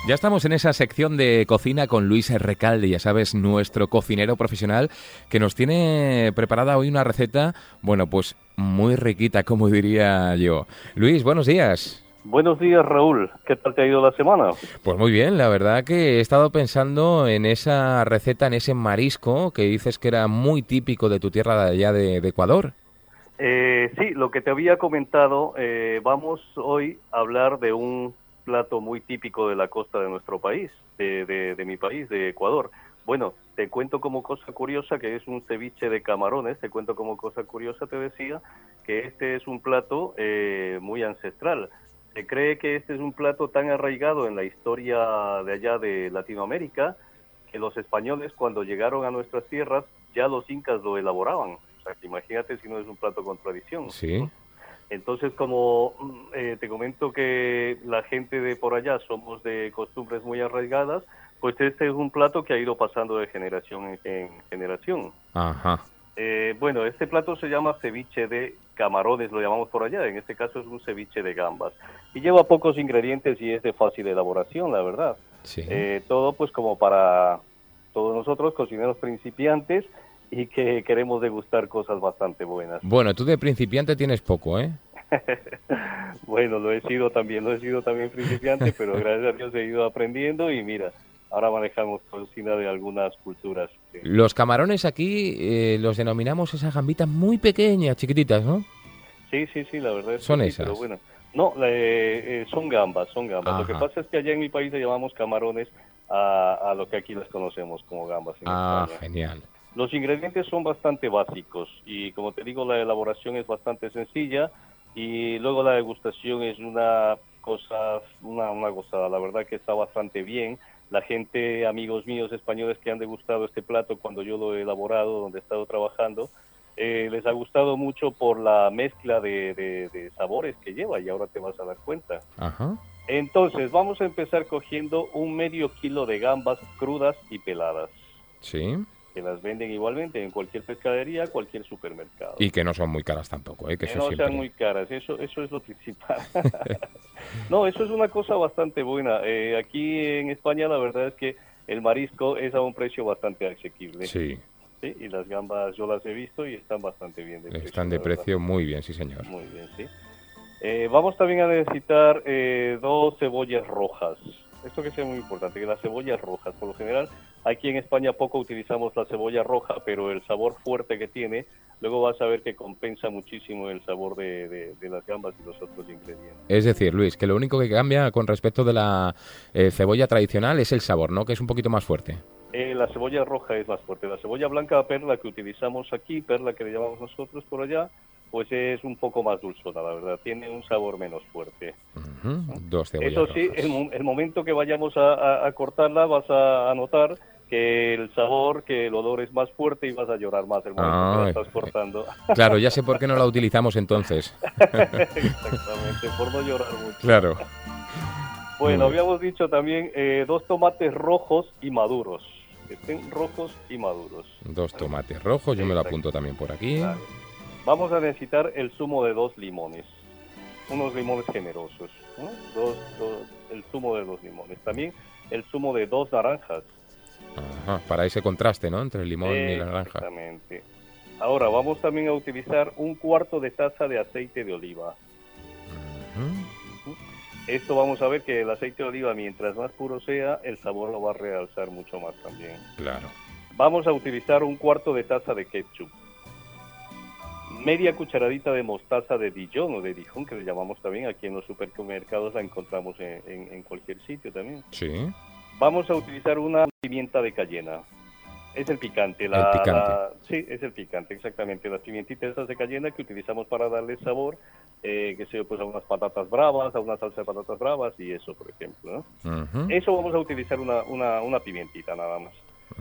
Ya estamos en esa sección de cocina con Luis Recalde, ya sabes, nuestro cocinero profesional, que nos tiene preparada hoy una receta, bueno, pues muy riquita, como diría yo. Luis, buenos días. Buenos días, Raúl. ¿Qué tal te ha ido la semana? Pues muy bien, la verdad que he estado pensando en esa receta, en ese marisco que dices que era muy típico de tu tierra de allá de Ecuador. Sí, lo que te había comentado, vamos hoy a hablar de un plato muy típico de la costa de nuestro país, de mi país, de Ecuador. Bueno, te cuento como cosa curiosa que es un ceviche de camarones, te cuento como cosa curiosa, te decía, que este es un plato muy ancestral. Se cree que este es un plato tan arraigado en la historia de allá de Latinoamérica que los españoles cuando llegaron a nuestras tierras ya los incas lo elaboraban. O sea, que imagínate si no es un plato con tradición. Sí. Entonces, como te comento que la gente de por allá somos de costumbres muy arraigadas, pues este es un plato que ha ido pasando de generación en generación. Ajá. Bueno, este plato se llama ceviche de camarones, lo llamamos por allá, en este caso es un ceviche de gambas. Y lleva pocos ingredientes y es de fácil elaboración, la verdad. Sí. Todo pues como para todos nosotros, cocineros principiantes, y que queremos degustar cosas bastante buenas. Bueno, tú de principiante tienes poco, ¿eh? Bueno, lo he sido también principiante, pero gracias a Dios he ido aprendiendo y mira, ahora manejamos cocina de algunas culturas. Los camarones aquí los denominamos esas gambitas muy pequeñas, chiquititas, ¿no? Sí, la verdad es que Son sí, esas. pero bueno. No, son gambas, son gambas. Ajá. Lo que pasa es que allá en mi país le llamamos camarones a lo que aquí les conocemos como gambas en Ah, España. genial. Los ingredientes son bastante básicos y como te digo, la elaboración es bastante sencilla y luego la degustación es una cosa, una gozada. La verdad que está bastante bien. La gente, amigos míos españoles que han degustado este plato cuando yo lo he elaborado, donde he estado trabajando, les ha gustado mucho por la mezcla de sabores que lleva y ahora te vas a dar cuenta. Ajá. Entonces, vamos a empezar cogiendo un medio kilo de gambas crudas y peladas, Sí. que las venden igualmente en cualquier pescadería, cualquier supermercado. Y que no son muy caras tampoco, ¿eh? Que Que eso no sean siempre. muy caras, eso es lo principal. No, eso es una cosa bastante buena. Aquí en España la verdad es que el marisco es a un precio bastante asequible. Sí. Sí, y las gambas yo las he visto y están bastante bien de precio, Están la de verdad. precio muy bien, sí, señor. Muy bien, sí. Vamos también a necesitar 2 cebollas rojas. Esto que sea muy importante, que las cebollas rojas, por lo general, aquí en España poco utilizamos la cebolla roja, pero el sabor fuerte que tiene, luego vas a ver que compensa muchísimo el sabor de las gambas y los otros ingredientes. Es decir, Luis, que lo único que cambia con respecto de la cebolla tradicional es el sabor, ¿no? Que es un poquito más fuerte. La cebolla roja es más fuerte. La cebolla blanca perla que utilizamos aquí, perla que le llamamos nosotros por allá, pues es un poco más dulzona, la verdad. Tiene un sabor menos fuerte. Ujú. 2 cebollas Eso sí, rojas. el momento que vayamos a cortarla vas a notar que el sabor, que el olor es más fuerte y vas a llorar más el momento que la Ah, estás cortando. claro, ya sé por qué no la utilizamos entonces. Exactamente, por no llorar mucho. Claro. Bueno, Muy bien. habíamos dicho también 2 tomates rojos y maduros. Que estén rojos y maduros. 2 tomates rojos, yo me lo Exacto. apunto también por aquí. Vale. Vamos a necesitar el zumo de 2 limones. Unos limones generosos, ¿no? El zumo de 2 limones. También el zumo de 2 naranjas. Ajá, para ese contraste, ¿no? Entre el limón y la naranja. Exactamente. Ahora vamos también a utilizar 1/4 de taza de aceite de oliva. Ujú. Esto vamos a ver que el aceite de oliva, mientras más puro sea, el sabor lo va a realzar mucho más también. Claro. Vamos a utilizar 1/4 de taza de ketchup. Media cucharadita de mostaza de Dijon o de Dijon, que le llamamos también aquí en los supermercados, la encontramos en cualquier sitio también. Sí. Vamos a utilizar una pimienta de cayena. Es el picante. El picante. Sí, es el picante, exactamente. Las pimientitas esas de cayena que utilizamos para darle sabor, que sea pues a unas patatas bravas, a una salsa de patatas bravas y eso, por ejemplo, ¿no? Ujú. Eso vamos a utilizar una pimientita nada más.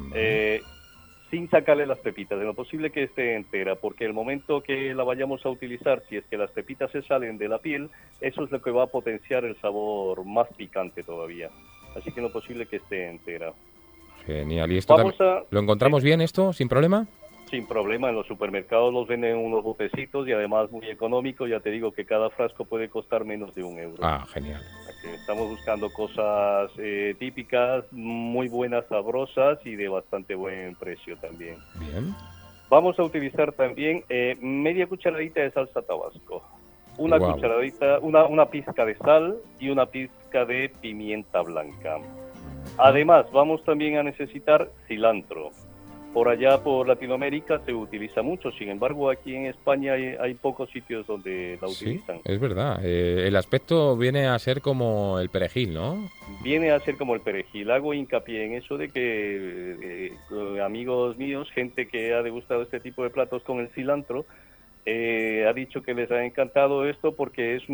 Sin sacarle las pepitas, de lo posible que esté entera, porque el momento que la vayamos a utilizar, si es que las pepitas se salen de la piel, eso es lo que va a potenciar el sabor más picante todavía. Así que lo posible que esté entera. Genial. ¿Y esto Vamos a... lo encontramos bien esto, sin problema? Sin problema, en los supermercados los venden en unos botecitos y además muy económico. Ya te digo que cada frasco puede costar menos de €1. Ah, genial. Estamos buscando cosas típicas, muy buenas, sabrosas y de bastante buen precio también. Bien. Vamos a utilizar también media cucharadita de salsa tabasco, una Guau. cucharadita, una pizca de sal y una pizca de pimienta blanca. Además, vamos también a necesitar cilantro. Por allá, por Latinoamérica, se utiliza mucho. Sin embargo, aquí en España hay pocos sitios donde la Sí, utilizan. es verdad. El aspecto viene a ser como el perejil, ¿no? Viene a ser como el perejil. Hago hincapié en eso de que amigos míos, gente que ha degustado este tipo de platos con el cilantro, ha dicho que les ha encantado esto porque es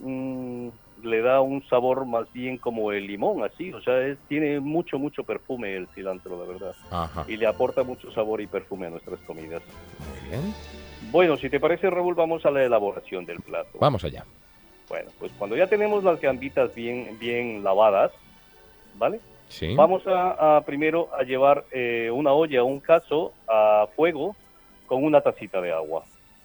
le da un sabor más bien como el limón, así, o sea, tiene mucho perfume el cilantro, la verdad. Ajá. Y le aporta mucho sabor y perfume a nuestras comidas. Muy bien. Bueno, si te parece, Raúl, vamos a la elaboración del plato. Vamos allá. Bueno, pues cuando ya tenemos las gambitas bien lavadas, ¿vale? Sí. Vamos a primero a llevar una olla o un cazo a fuego con una tacita de agua.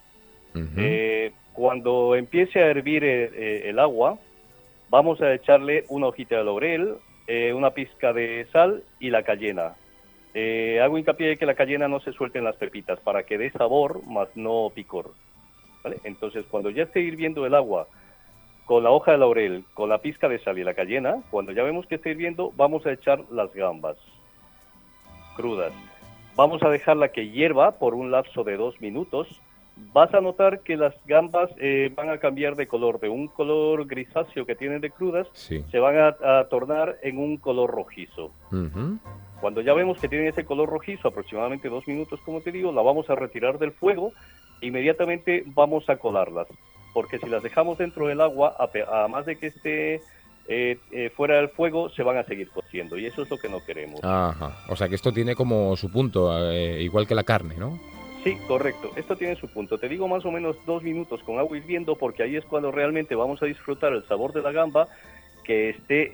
Ujú. Cuando empiece a hervir el agua, vamos a echarle una hojita de laurel, una pizca de sal y la cayena. Hago hincapié de que la cayena no se suelte en las pepitas para que dé sabor, más no picor, ¿vale? Entonces, cuando ya esté hirviendo el agua, con la hoja de laurel, con la pizca de sal y la cayena, cuando ya vemos que está hirviendo, vamos a echar las gambas crudas. Vamos a dejarla que hierva por un lapso de 2 minutos. Vas a notar que las gambas van a cambiar de color, de un color grisáceo que tienen de crudas, Sí. se van a tornar en un color rojizo. Ujú. Cuando ya vemos que tienen ese color rojizo, aproximadamente 2 minutos, como te digo, la vamos a retirar del fuego, inmediatamente vamos a colarlas, porque si las dejamos dentro del agua, además de que esté fuera del fuego, se van a seguir cociendo, y eso es lo que no queremos. Ajá. O sea que esto tiene como su punto, igual que la carne, ¿no? Sí, correcto. Esto tiene su punto. Te digo más o menos 2 minutos con agua hirviendo porque ahí es cuando realmente vamos a disfrutar el sabor de la gamba, que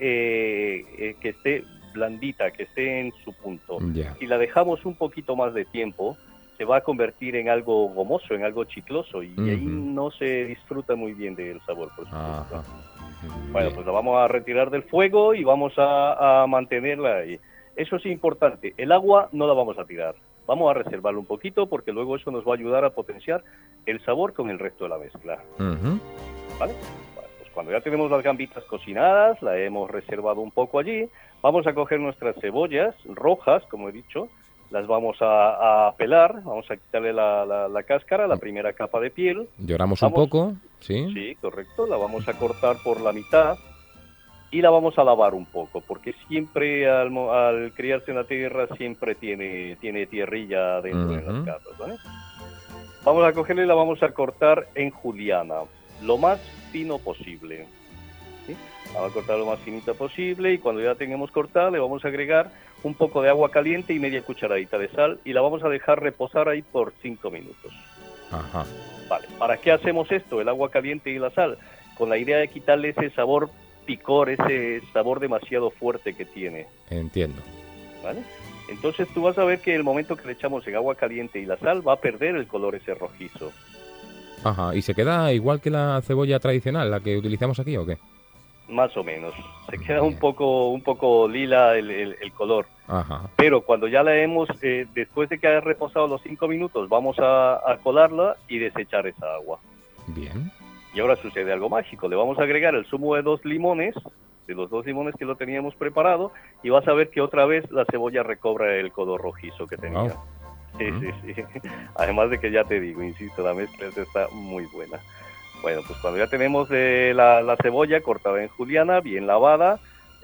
esté blandita, que esté en su punto. Ya. Si la dejamos un poquito más de tiempo, se va a convertir en algo gomoso, en algo chicloso, y ahí Ujú. no se disfruta muy bien del sabor, por supuesto. Ajá. Bueno, Bien. pues la vamos a retirar del fuego y vamos a mantenerla ahí. Eso es importante. El agua no la vamos a tirar. Vamos a reservarlo un poquito porque luego eso nos va a ayudar a potenciar el sabor con el resto de la mezcla. Ujú. ¿Vale? Bueno, pues cuando ya tenemos las gambitas cocinadas, la hemos reservado un poco allí, vamos a coger nuestras cebollas rojas, como he dicho, las vamos a pelar, vamos a quitarle la cáscara, la primera capa de piel. Lloramos un Vamos- poco, ¿sí? Sí, correcto, la vamos a cortar por la mitad y la vamos a lavar un poco, porque siempre al criarse en la tierra siempre tiene tierrilla dentro de las Ujú. capas, ¿vale? Vamos a cogerla y la vamos a cortar en juliana, lo más fino posible, ¿sí? Vamos a cortar lo más finita posible y cuando ya tengamos cortada le vamos a agregar un poco de agua caliente y media cucharadita de sal y la vamos a dejar reposar ahí por 5 minutos. Ajá. Vale, ¿para qué hacemos esto, el agua caliente y la sal? Con la idea de quitarle ese sabor picor, ese sabor demasiado fuerte que tiene, Entiendo. ¿vale? Entonces tú vas a ver que el momento que le echamos el agua caliente y la sal va a perder el color ese rojizo. Ajá. ¿Y se queda igual que la cebolla tradicional, la que utilizamos aquí o qué? Más o menos. Se queda Bien. un poco lila el color. Ajá. Pero cuando ya la hemos, después de que haya reposado los 5 minutos, vamos a colarla y desechar esa agua. Bien. Y ahora sucede algo mágico. Le vamos a agregar el zumo de 2 limones, de los 2 limones que lo teníamos preparado, y vas a ver que otra vez la cebolla recobra el color rojizo que tenía. Wow. Sí, sí. Además de que ya te digo, insisto, la mezcla esta está muy buena. Bueno, pues cuando ya tenemos la cebolla cortada en juliana, bien lavada,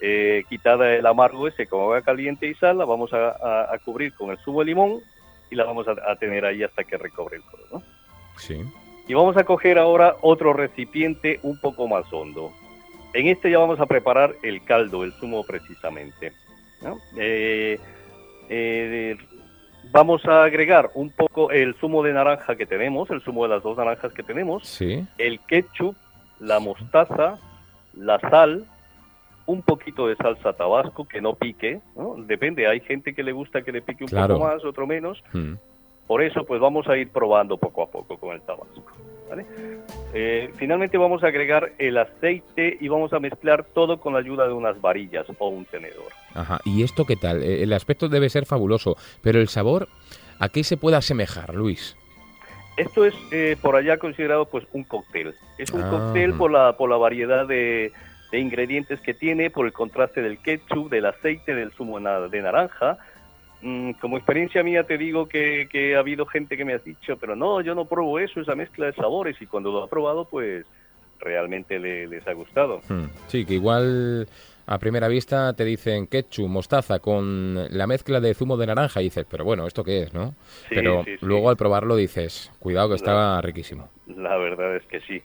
quitada el amargo ese con agua caliente y sal, la vamos a cubrir con el zumo de limón y la vamos a tener ahí hasta que recobre el color, ¿no? Sí. Y vamos a coger ahora otro recipiente un poco más hondo. En este ya vamos a preparar el caldo, el zumo precisamente, ¿no? Vamos a agregar un poco el zumo de naranja que tenemos, el zumo de las 2 naranjas que tenemos, Sí. el ketchup, la mostaza, la sal, un poquito de salsa tabasco que no pique, ¿no? Depende, hay gente que le gusta que le pique un Claro. poco más, otro menos. Mm. Por eso, pues vamos a ir probando poco a poco con el tabasco, ¿vale? Finalmente vamos a agregar el aceite y vamos a mezclar todo con la ayuda de unas varillas o un tenedor. Ajá. ¿Y esto qué tal? El aspecto debe ser fabuloso, pero el sabor, ¿a qué se puede asemejar, Luis? Esto es por allá considerado pues un cóctel. Es un cóctel por la variedad de ingredientes que tiene, por el contraste del ketchup, del aceite, del zumo de naranja. Como experiencia mía te digo que ha habido gente que me ha dicho, pero no, yo no pruebo eso, esa mezcla de sabores, y cuando lo ha probado, pues realmente les ha gustado. Sí, que igual a primera vista te dicen ketchup, mostaza con la mezcla de zumo de naranja y dices, pero bueno, ¿esto qué es, no? Sí, pero sí, luego al probarlo dices, cuidado que está riquísimo. La verdad es que sí.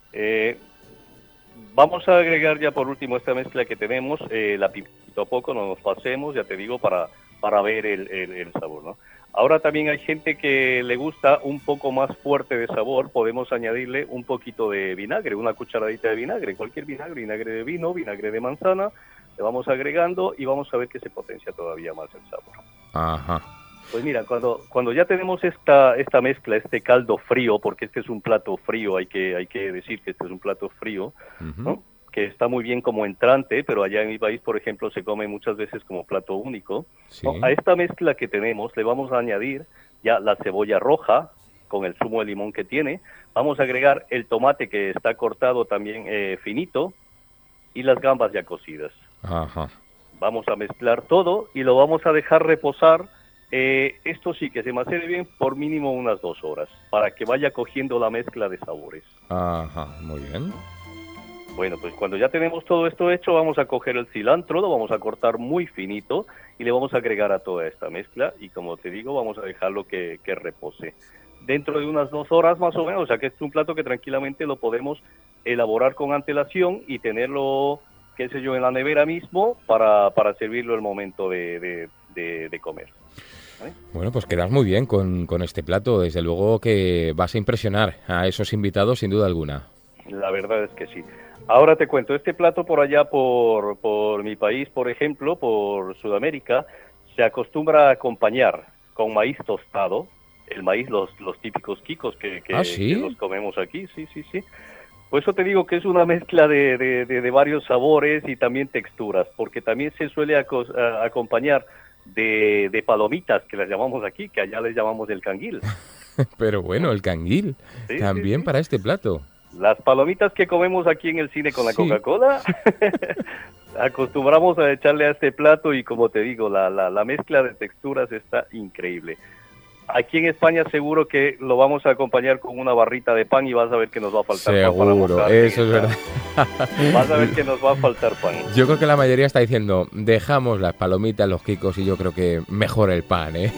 Vamos a agregar ya por último esta mezcla que tenemos, la pipita a poco, no nos pasemos, ya te digo, para ver el sabor, ¿no? Ahora también hay gente que le gusta un poco más fuerte de sabor, podemos añadirle un poquito de vinagre, una cucharadita de vinagre, cualquier vinagre, vinagre de vino, vinagre de manzana, le vamos agregando y vamos a ver que se potencia todavía más el sabor. Ajá. Pues mira, cuando ya tenemos esta mezcla, este caldo frío, porque este es un plato frío, hay que decir que este es un plato frío, ¿no? Que está muy bien como entrante, pero allá en mi país, por ejemplo, se come muchas veces como plato único. Sí. ¿No? A esta mezcla que tenemos le vamos a añadir ya la cebolla roja con el zumo de limón que tiene, vamos a agregar el tomate que está cortado también finito y las gambas ya cocidas. Ajá. Vamos a mezclar todo y lo vamos a dejar reposar. Esto sí que se macere bien por mínimo unas 2 horas para que vaya cogiendo la mezcla de sabores. Ajá, muy bien. Bueno, pues cuando ya tenemos todo esto hecho, vamos a coger el cilantro, lo vamos a cortar muy finito y le vamos a agregar a toda esta mezcla y, como te digo, vamos a dejarlo que repose. Dentro de unas 2 horas más o menos, o sea que es un plato que tranquilamente lo podemos elaborar con antelación y tenerlo, qué sé yo, en la nevera mismo para servirlo el momento de comer. ¿Vale? Bueno, pues quedas muy bien con este plato. Desde luego que vas a impresionar a esos invitados sin duda alguna. La verdad es que sí. Ahora te cuento, este plato por allá, por mi país, por ejemplo, por Sudamérica, se acostumbra a acompañar con maíz tostado, el maíz, los típicos quicos que los comemos aquí, sí. Por eso te digo que es una mezcla de varios sabores y también texturas, porque también se suele acompañar de palomitas, que las llamamos aquí, que allá les llamamos el canguil. Pero bueno, el canguil, también para este plato. Las palomitas que comemos aquí en el cine con la Coca-Cola, acostumbramos a echarle a este plato y, como te digo, la mezcla de texturas está increíble. Aquí en España seguro que lo vamos a acompañar con una barrita de pan y vas a ver que nos va a faltar pan para montar. Eso es verdad. Vas a ver que nos va a faltar pan. Yo creo que la mayoría está diciendo, dejamos las palomitas, los quicos, y yo creo que mejor el pan, ¿eh?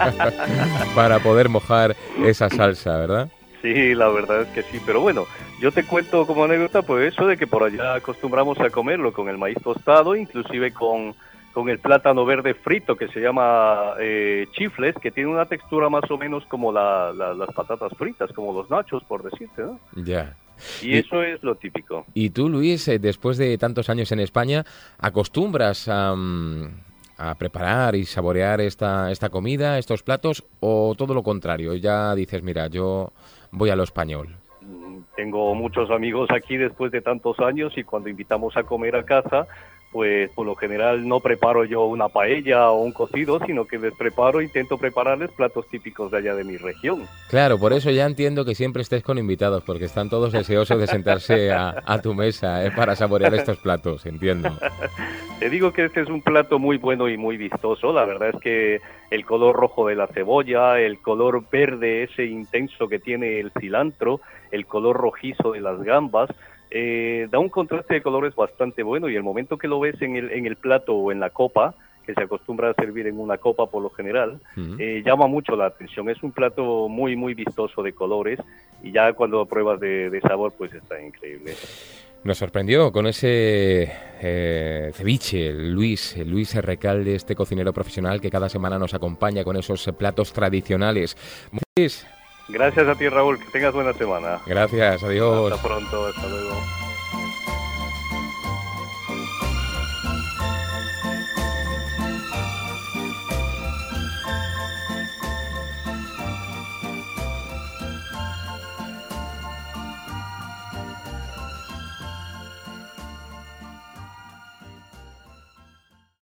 Para poder mojar esa salsa, ¿verdad? Sí, la verdad es que sí, pero bueno, yo te cuento como anécdota pues eso de que por allá acostumbramos a comerlo con el maíz tostado, inclusive con el plátano verde frito que se llama chifles, que tiene una textura más o menos como las patatas fritas, como los nachos, por decirte, ¿no? Ya. Y eso es lo típico. Y tú, Luis, después de tantos años en España, ¿acostumbras a preparar y saborear esta comida, estos platos, o todo lo contrario? Ya dices, mira, yo voy a lo español. Tengo muchos amigos aquí después de tantos años y cuando invitamos a comer a casa, pues por lo general no preparo yo una paella o un cocido, sino que intento prepararles platos típicos de allá de mi región. Claro, por eso ya entiendo que siempre estés con invitados, porque están todos deseosos de sentarse a tu mesa para saborear estos platos, entiendo. Te digo que este es un plato muy bueno y muy vistoso. La verdad es que el color rojo de la cebolla, el color verde ese intenso que tiene el cilantro, el color rojizo de las gambas, da un contraste de colores bastante bueno, y el momento que lo ves en el plato o en la copa, que se acostumbra a servir en una copa por lo general, llama mucho la atención. Es un plato muy, muy vistoso de colores, y ya cuando pruebas de sabor, pues está increíble. Nos sorprendió con ese ceviche, Luis Recalde, este cocinero profesional que cada semana nos acompaña con esos platos tradicionales. Luis. Gracias a ti, Raúl, que tengas buena semana. Gracias, adiós. Hasta pronto, hasta luego.